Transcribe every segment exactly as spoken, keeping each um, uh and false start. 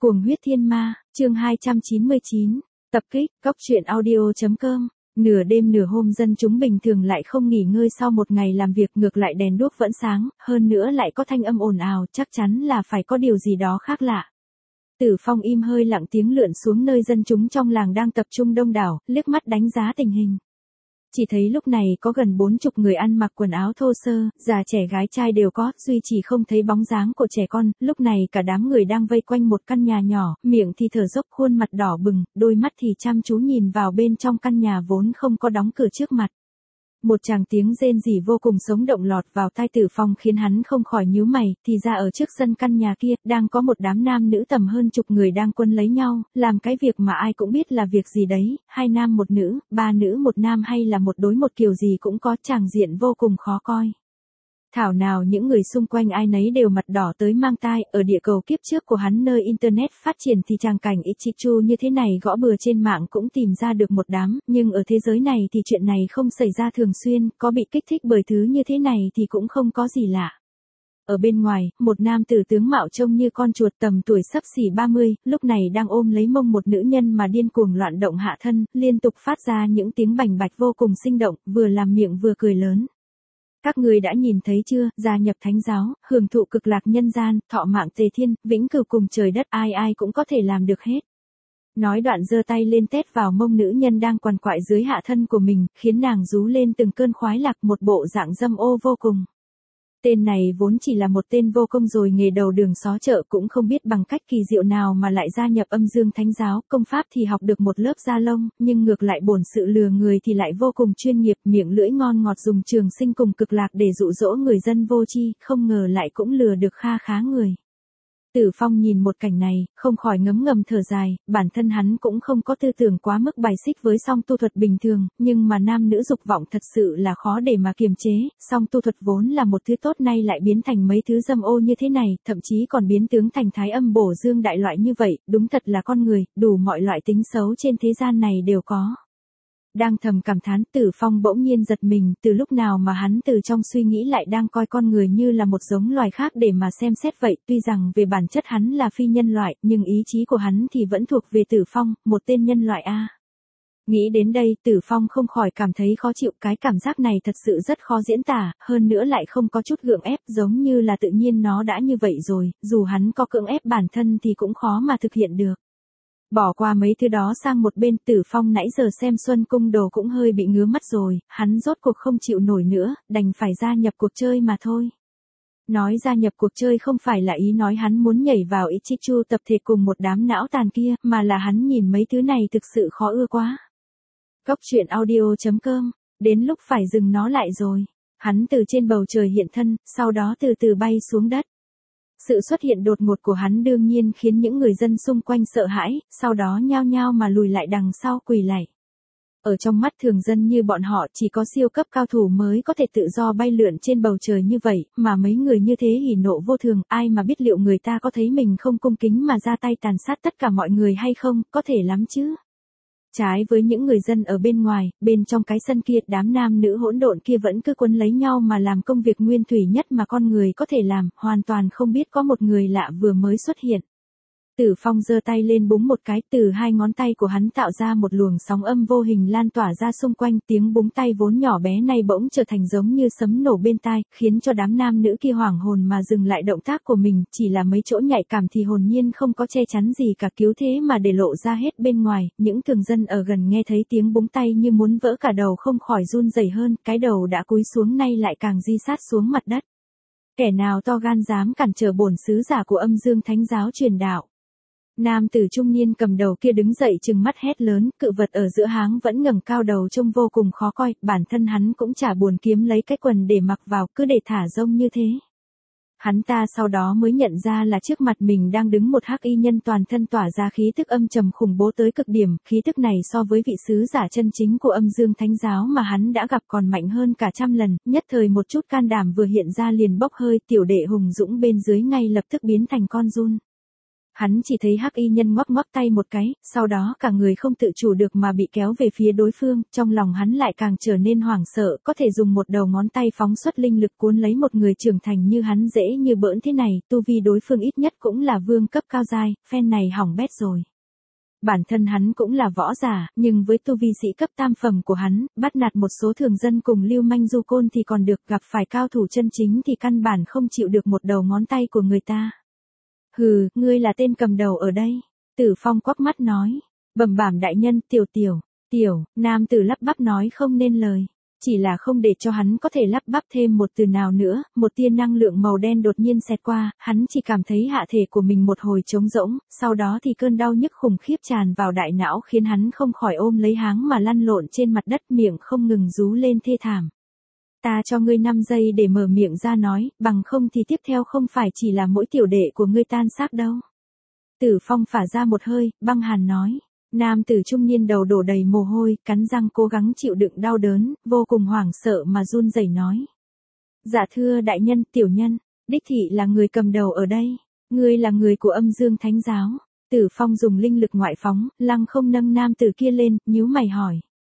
Cuồng huyết thiên ma, chương hai trăm chín mươi chín, tập kích, cốc truyện audio.com. Nửa đêm nửa hôm dân chúng bình thường lại không nghỉ ngơi sau một ngày làm việc, ngược lại đèn đuốc vẫn sáng, hơn nữa lại có thanh âm ồn ào, chắc chắn là phải có điều gì đó khác lạ. Tử Phong im hơi lặng tiếng lượn xuống nơi dân chúng trong làng đang tập trung đông đảo, liếc mắt đánh giá tình hình. Chỉ thấy lúc này có gần bốn chục người ăn mặc quần áo thô sơ, già trẻ gái trai đều có, duy chỉ không thấy bóng dáng của trẻ con. Lúc này cả đám người đang vây quanh một căn nhà nhỏ, miệng thì thở dốc, khuôn mặt đỏ bừng, đôi mắt thì chăm chú nhìn vào bên trong căn nhà vốn không có đóng cửa trước mặt. Một tràng tiếng rên rỉ vô cùng sống động lọt vào tai Tử Phong khiến hắn không khỏi nhíu mày, thì ra ở trước sân căn nhà kia, đang có một đám nam nữ tầm hơn chục người đang quân lấy nhau, làm cái việc mà ai cũng biết là việc gì đấy, hai nam một nữ, ba nữ một nam hay là một đối một kiểu gì cũng có, tràng diện vô cùng khó coi. Thảo nào những người xung quanh ai nấy đều mặt đỏ tới mang tai, ở địa cầu kiếp trước của hắn nơi Internet phát triển thì tràng cảnh Ichichu như thế này gõ bừa trên mạng cũng tìm ra được một đám, nhưng ở thế giới này thì chuyện này không xảy ra thường xuyên, có bị kích thích bởi thứ như thế này thì cũng không có gì lạ. Ở bên ngoài, một nam tử tướng mạo trông như con chuột tầm tuổi xấp xỉ ba mươi, lúc này đang ôm lấy mông một nữ nhân mà điên cuồng loạn động hạ thân, liên tục phát ra những tiếng bành bạch vô cùng sinh động, vừa làm miệng vừa cười lớn. Các ngươi đã nhìn thấy chưa, gia nhập thánh giáo, hưởng thụ cực lạc nhân gian, thọ mạng tề thiên, vĩnh cửu cùng trời đất, ai ai cũng có thể làm được hết. Nói đoạn giơ tay lên tét vào mông nữ nhân đang quằn quại dưới hạ thân của mình, khiến nàng rú lên từng cơn khoái lạc, một bộ dạng dâm ô vô cùng. Tên này vốn chỉ là một tên vô công rồi nghề đầu đường xó chợ, cũng không biết bằng cách kỳ diệu nào mà lại gia nhập âm dương thánh giáo, công pháp thì học được một lớp da lông, nhưng ngược lại bổn sự lừa người thì lại vô cùng chuyên nghiệp, miệng lưỡi ngon ngọt dùng trường sinh cùng cực lạc để dụ dỗ người dân vô tri, không ngờ lại cũng lừa được kha khá người. Tử Phong nhìn một cảnh này, không khỏi ngấm ngầm thở dài, bản thân hắn cũng không có tư tưởng quá mức bài xích với song tu thuật bình thường, nhưng mà nam nữ dục vọng thật sự là khó để mà kiềm chế, song tu thuật vốn là một thứ tốt nay lại biến thành mấy thứ dâm ô như thế này, thậm chí còn biến tướng thành thái âm bổ dương đại loại như vậy, đúng thật là con người, đủ mọi loại tính xấu trên thế gian này đều có. Đang thầm cảm thán, Tử Phong bỗng nhiên giật mình, từ lúc nào mà hắn từ trong suy nghĩ lại đang coi con người như là một giống loài khác để mà xem xét vậy, tuy rằng về bản chất hắn là phi nhân loại, nhưng ý chí của hắn thì vẫn thuộc về Tử Phong, một tên nhân loại a. Nghĩ đến đây, Tử Phong không khỏi cảm thấy khó chịu, cái cảm giác này thật sự rất khó diễn tả, hơn nữa lại không có chút gượng ép, giống như là tự nhiên nó đã như vậy rồi, dù hắn có cưỡng ép bản thân thì cũng khó mà thực hiện được. Bỏ qua mấy thứ đó sang một bên, Tử Phong nãy giờ xem Xuân Cung Đồ cũng hơi bị ngứa mắt rồi, hắn rốt cuộc không chịu nổi nữa, đành phải gia nhập cuộc chơi mà thôi. Nói gia nhập cuộc chơi không phải là ý nói hắn muốn nhảy vào Ichichu tập thể cùng một đám não tàn kia, mà là hắn nhìn mấy thứ này thực sự khó ưa quá. Cốc truyện audio.com, đến lúc phải dừng nó lại rồi. Hắn từ trên bầu trời hiện thân, sau đó từ từ bay xuống đất. Sự xuất hiện đột ngột của hắn đương nhiên khiến những người dân xung quanh sợ hãi, sau đó nhao nhao mà lùi lại đằng sau quỳ lạy. Ở trong mắt thường dân như bọn họ chỉ có siêu cấp cao thủ mới có thể tự do bay lượn trên bầu trời như vậy, mà mấy người như thế hỉ nộ vô thường, ai mà biết liệu người ta có thấy mình không cung kính mà ra tay tàn sát tất cả mọi người hay không, có thể lắm chứ. Trái với những người dân ở bên ngoài, bên trong cái sân kia, đám nam nữ hỗn độn kia vẫn cứ quấn lấy nhau mà làm công việc nguyên thủy nhất mà con người có thể làm, hoàn toàn không biết có một người lạ vừa mới xuất hiện. Tử Phong giơ tay lên búng một cái, từ hai ngón tay của hắn tạo ra một luồng sóng âm vô hình lan tỏa ra xung quanh, tiếng búng tay vốn nhỏ bé này bỗng trở thành giống như sấm nổ bên tai, khiến cho đám nam nữ kia hoảng hồn mà dừng lại động tác của mình, chỉ là mấy chỗ nhạy cảm thì hồn nhiên không có che chắn gì cả, cứu thế mà để lộ ra hết bên ngoài, những thường dân ở gần nghe thấy tiếng búng tay như muốn vỡ cả đầu không khỏi run rẩy hơn, cái đầu đã cúi xuống nay lại càng di sát xuống mặt đất. Kẻ nào to gan dám cản trở bổn sứ giả của âm dương thánh giáo truyền đạo. Nam tử trung niên cầm đầu kia đứng dậy trừng mắt hét lớn, cự vật ở giữa háng vẫn ngẩng cao đầu trông vô cùng khó coi, bản thân hắn cũng chả buồn kiếm lấy cái quần để mặc vào, cứ để thả rông như thế. Hắn ta sau đó mới nhận ra là trước mặt mình đang đứng một hắc y nhân toàn thân tỏa ra khí tức âm trầm khủng bố tới cực điểm, khí tức này so với vị sứ giả chân chính của âm dương thánh giáo mà hắn đã gặp còn mạnh hơn cả trăm lần, nhất thời một chút can đảm vừa hiện ra liền bốc hơi, tiểu đệ hùng dũng bên dưới ngay lập tức biến thành con giun. hắn chỉ thấy hắc y nhân ngoắc ngoắc tay một cái, sau đó cả người không tự chủ được mà bị kéo về phía đối phương, trong lòng hắn lại càng trở nên hoảng sợ, có thể dùng một đầu ngón tay phóng xuất linh lực cuốn lấy một người trưởng thành như hắn dễ như bỡn thế này, tu vi đối phương ít nhất cũng là vương cấp cao giai, phen này hỏng bét rồi. Bản thân hắn cũng là võ giả, nhưng với tu vi sĩ cấp tam phẩm của hắn, bắt nạt một số thường dân cùng lưu manh du côn thì còn được, gặp phải cao thủ chân chính thì căn bản không chịu được một đầu ngón tay của người ta. Hừ, ngươi là tên cầm đầu ở đây. Tử Phong quắc mắt nói. Bẩm bảm đại nhân, tiểu tiểu, tiểu, nam tử lắp bắp nói không nên lời. Chỉ là không để cho hắn có thể lắp bắp thêm một từ nào nữa, một tia năng lượng màu đen đột nhiên xẹt qua, hắn chỉ cảm thấy hạ thể của mình một hồi trống rỗng, sau đó thì cơn đau nhức khủng khiếp tràn vào đại não khiến hắn không khỏi ôm lấy háng mà lăn lộn trên mặt đất, miệng không ngừng rú lên thê thảm. Ta cho ngươi năm giây để mở miệng ra nói, bằng không thì tiếp theo không phải chỉ là mỗi tiểu đệ của ngươi tan xác đâu. Tử Phong phả ra một hơi, băng hàn nói. Nam tử trung niên đầu đổ đầy mồ hôi, cắn răng cố gắng chịu đựng đau đớn, vô cùng hoảng sợ mà run rẩy nói. Dạ thưa đại nhân, tiểu nhân, đích thị là người cầm đầu ở đây, ngươi là người của Âm Dương Thánh Giáo. Tử Phong dùng linh lực ngoại phóng, lăng không nâng nam tử kia lên, nhíu mày hỏi.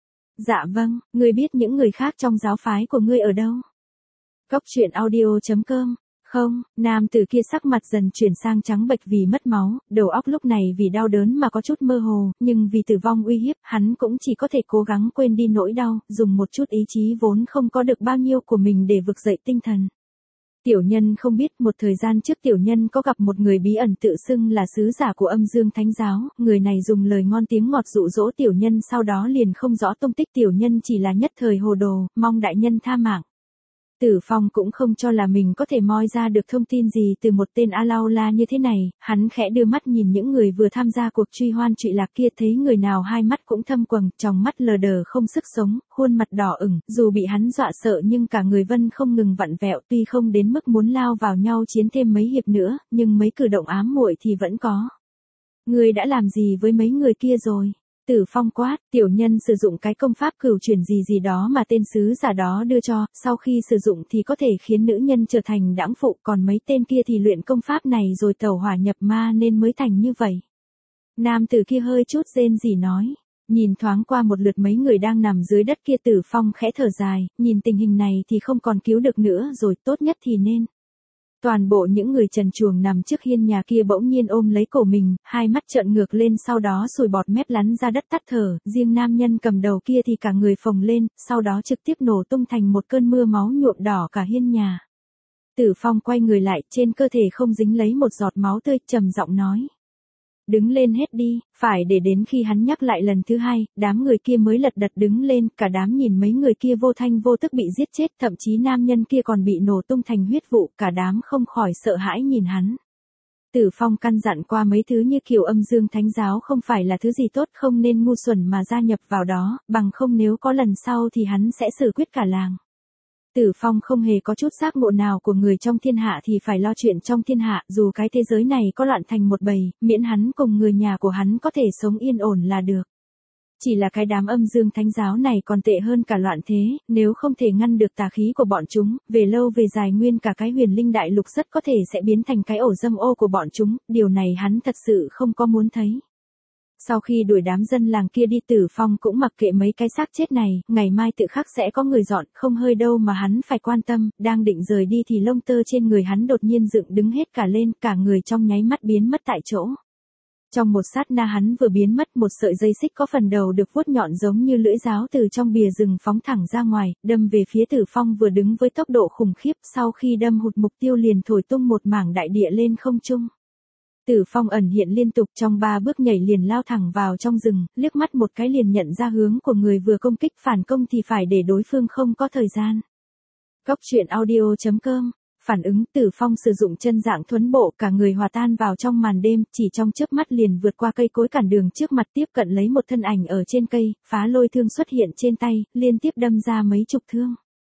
Dạ vâng, ngươi biết những người khác trong giáo phái của ngươi ở đâu? Cốc truyện audio chấm com. Không, nam tử kia sắc mặt dần chuyển sang trắng bệch vì mất máu, đầu óc lúc này vì đau đớn mà có chút mơ hồ, nhưng vì tử vong uy hiếp, hắn cũng chỉ có thể cố gắng quên đi nỗi đau, dùng một chút ý chí vốn không có được bao nhiêu của mình để vực dậy tinh thần. Tiểu nhân không biết, một thời gian trước tiểu nhân có gặp một người bí ẩn tự xưng là sứ giả của Âm Dương Thánh Giáo, người này dùng lời ngon tiếng ngọt dụ dỗ tiểu nhân, sau đó liền không rõ tung tích, tiểu nhân chỉ là nhất thời hồ đồ, mong đại nhân tha mạng. Tử Phong cũng không cho là mình có thể moi ra được thông tin gì từ một tên A Lao La như thế này, hắn khẽ đưa mắt nhìn những người vừa tham gia cuộc truy hoan trụy lạc kia, thấy người nào hai mắt cũng thâm quầng, trong mắt lờ đờ không sức sống, khuôn mặt đỏ ửng, dù bị hắn dọa sợ nhưng cả người Vân không ngừng vặn vẹo, tuy không đến mức muốn lao vào nhau chiến thêm mấy hiệp nữa, nhưng mấy cử động ám muội thì vẫn có. Ngươi đã làm gì với mấy người kia rồi? Tử Phong quát, tiểu nhân sử dụng cái công pháp cửu chuyển gì gì đó mà tên sứ giả đó đưa cho, sau khi sử dụng thì có thể khiến nữ nhân trở thành đãng phụ, còn mấy tên kia thì luyện công pháp này rồi tẩu hỏa nhập ma nên mới thành như vậy. Nam tử kia hơi chút rên rỉ nói, nhìn thoáng qua một lượt mấy người đang nằm dưới đất kia, Tử Phong khẽ thở dài, nhìn tình hình này thì không còn cứu được nữa rồi, tốt nhất thì nên. Toàn bộ những người trần truồng nằm trước hiên nhà kia bỗng nhiên ôm lấy cổ mình, hai mắt trợn ngược lên, sau đó sùi bọt mép lắn ra đất tắt thở, riêng nam nhân cầm đầu kia thì cả người phồng lên, sau đó trực tiếp nổ tung thành một cơn mưa máu nhuộm đỏ cả hiên nhà. Tử Phong quay người lại, trên cơ thể không dính lấy một giọt máu tươi, trầm giọng nói. Đứng lên hết đi, phải để đến khi hắn nhắc lại lần thứ hai, đám người kia mới lật đật đứng lên, cả đám nhìn mấy người kia vô thanh vô tức bị giết chết, thậm chí nam nhân kia còn bị nổ tung thành huyết vụ, cả đám không khỏi sợ hãi nhìn hắn. Tử Phong căn dặn qua mấy thứ như kiểu Âm Dương Thánh Giáo không phải là thứ gì tốt, không nên ngu xuẩn mà gia nhập vào đó, bằng không nếu có lần sau thì hắn sẽ xử quyết cả làng. Tử Phong không hề có chút giác ngộ nào của người trong thiên hạ thì phải lo chuyện trong thiên hạ, dù cái thế giới này có loạn thành một bầy, miễn hắn cùng người nhà của hắn có thể sống yên ổn là được. Chỉ là cái đám Âm Dương Thánh Giáo này còn tệ hơn cả loạn thế, nếu không thể ngăn được tà khí của bọn chúng, về lâu về dài nguyên cả cái Huyền Linh Đại Lục rất có thể sẽ biến thành cái ổ dâm ô của bọn chúng, điều này hắn thật sự không có muốn thấy. Sau khi đuổi đám dân làng kia đi, Tử Phong cũng mặc kệ mấy cái xác chết này, ngày mai tự khắc sẽ có người dọn, không hơi đâu mà hắn phải quan tâm, đang định rời đi thì lông tơ trên người hắn đột nhiên dựng đứng hết cả lên, cả người trong nháy mắt biến mất tại chỗ. Trong một sát na hắn vừa biến mất, một sợi dây xích có phần đầu được vuốt nhọn giống như lưỡi giáo từ trong bìa rừng phóng thẳng ra ngoài, đâm về phía Tử Phong vừa đứng với tốc độ khủng khiếp, sau khi đâm hụt mục tiêu liền thổi tung một mảng đại địa lên không trung. Tử Phong ẩn hiện liên tục, trong ba bước nhảy liền lao thẳng vào trong rừng, liếc mắt một cái liền nhận ra hướng của người vừa công kích, phản công thì phải để đối phương không có thời gian. Cốc truyện audio chấm com. Phản ứng, Tử Phong sử dụng chân dạng thuấn bộ, cả người hòa tan vào trong màn đêm, chỉ trong chớp mắt liền vượt qua cây cối cản đường trước mặt, tiếp cận lấy một thân ảnh ở trên cây, phá lôi thương xuất hiện trên tay, liên tiếp đâm ra mấy chục thương.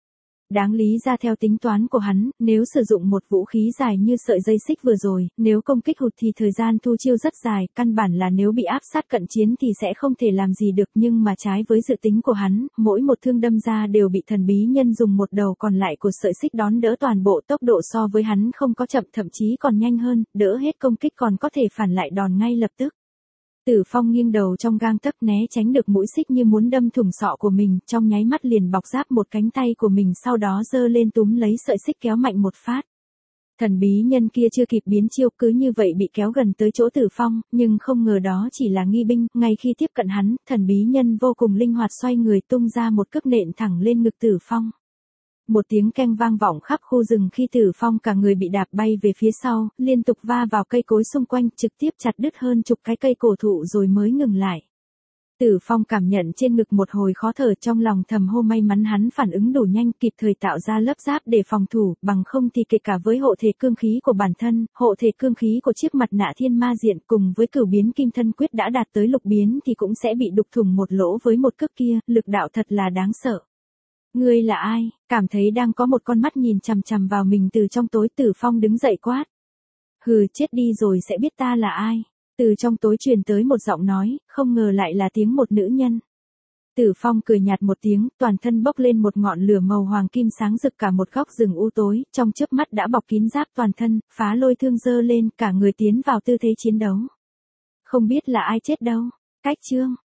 Đáng lý ra theo tính toán của hắn, nếu sử dụng một vũ khí dài như sợi dây xích vừa rồi, nếu công kích hụt thì thời gian thu chiêu rất dài, căn bản là nếu bị áp sát cận chiến thì sẽ không thể làm gì được, nhưng mà trái với dự tính của hắn, mỗi một thương đâm ra đều bị thần bí nhân dùng một đầu còn lại của sợi xích đón đỡ toàn bộ, tốc độ so với hắn không có chậm, thậm chí còn nhanh hơn, đỡ hết công kích còn có thể phản lại đòn ngay lập tức. Tử Phong nghiêng đầu trong gang tấc né tránh được mũi xích như muốn đâm thủng sọ của mình, trong nháy mắt liền bọc giáp một cánh tay của mình, sau đó giơ lên túm lấy sợi xích kéo mạnh một phát. Thần bí nhân kia chưa kịp biến chiêu cứ như vậy bị kéo gần tới chỗ Tử Phong, nhưng không ngờ đó chỉ là nghi binh, ngay khi tiếp cận hắn, thần bí nhân vô cùng linh hoạt xoay người tung ra một cước nện thẳng lên ngực Tử Phong. Một tiếng keng vang vọng khắp khu rừng khi Tử Phong cả người bị đạp bay về phía sau, liên tục va vào cây cối xung quanh, trực tiếp chặt đứt hơn chục cái cây cổ thụ rồi mới ngừng lại. Tử Phong cảm nhận trên ngực một hồi khó thở, trong lòng thầm hô may mắn hắn phản ứng đủ nhanh, kịp thời tạo ra lớp giáp để phòng thủ, bằng không thì kể cả với hộ thể cương khí của bản thân, hộ thể cương khí của chiếc mặt nạ thiên ma diện cùng với cửu biến kim thân quyết đã đạt tới lục biến thì cũng sẽ bị đục thủng một lỗ với một cước kia, lực đạo thật là đáng sợ. Ngươi là ai? Cảm thấy đang có một con mắt nhìn chằm chằm vào mình từ trong tối, Tử Phong đứng dậy quát. Hừ, chết đi rồi sẽ biết ta là ai. Từ trong tối truyền tới một giọng nói, không ngờ lại là tiếng một nữ nhân. Tử Phong cười nhạt một tiếng, toàn thân bốc lên một ngọn lửa màu hoàng kim sáng rực cả một góc rừng u tối, trong chớp mắt đã bọc kín giáp toàn thân, phá lôi thương giơ lên, cả người tiến vào tư thế chiến đấu. Không biết là ai chết đâu. Cách chương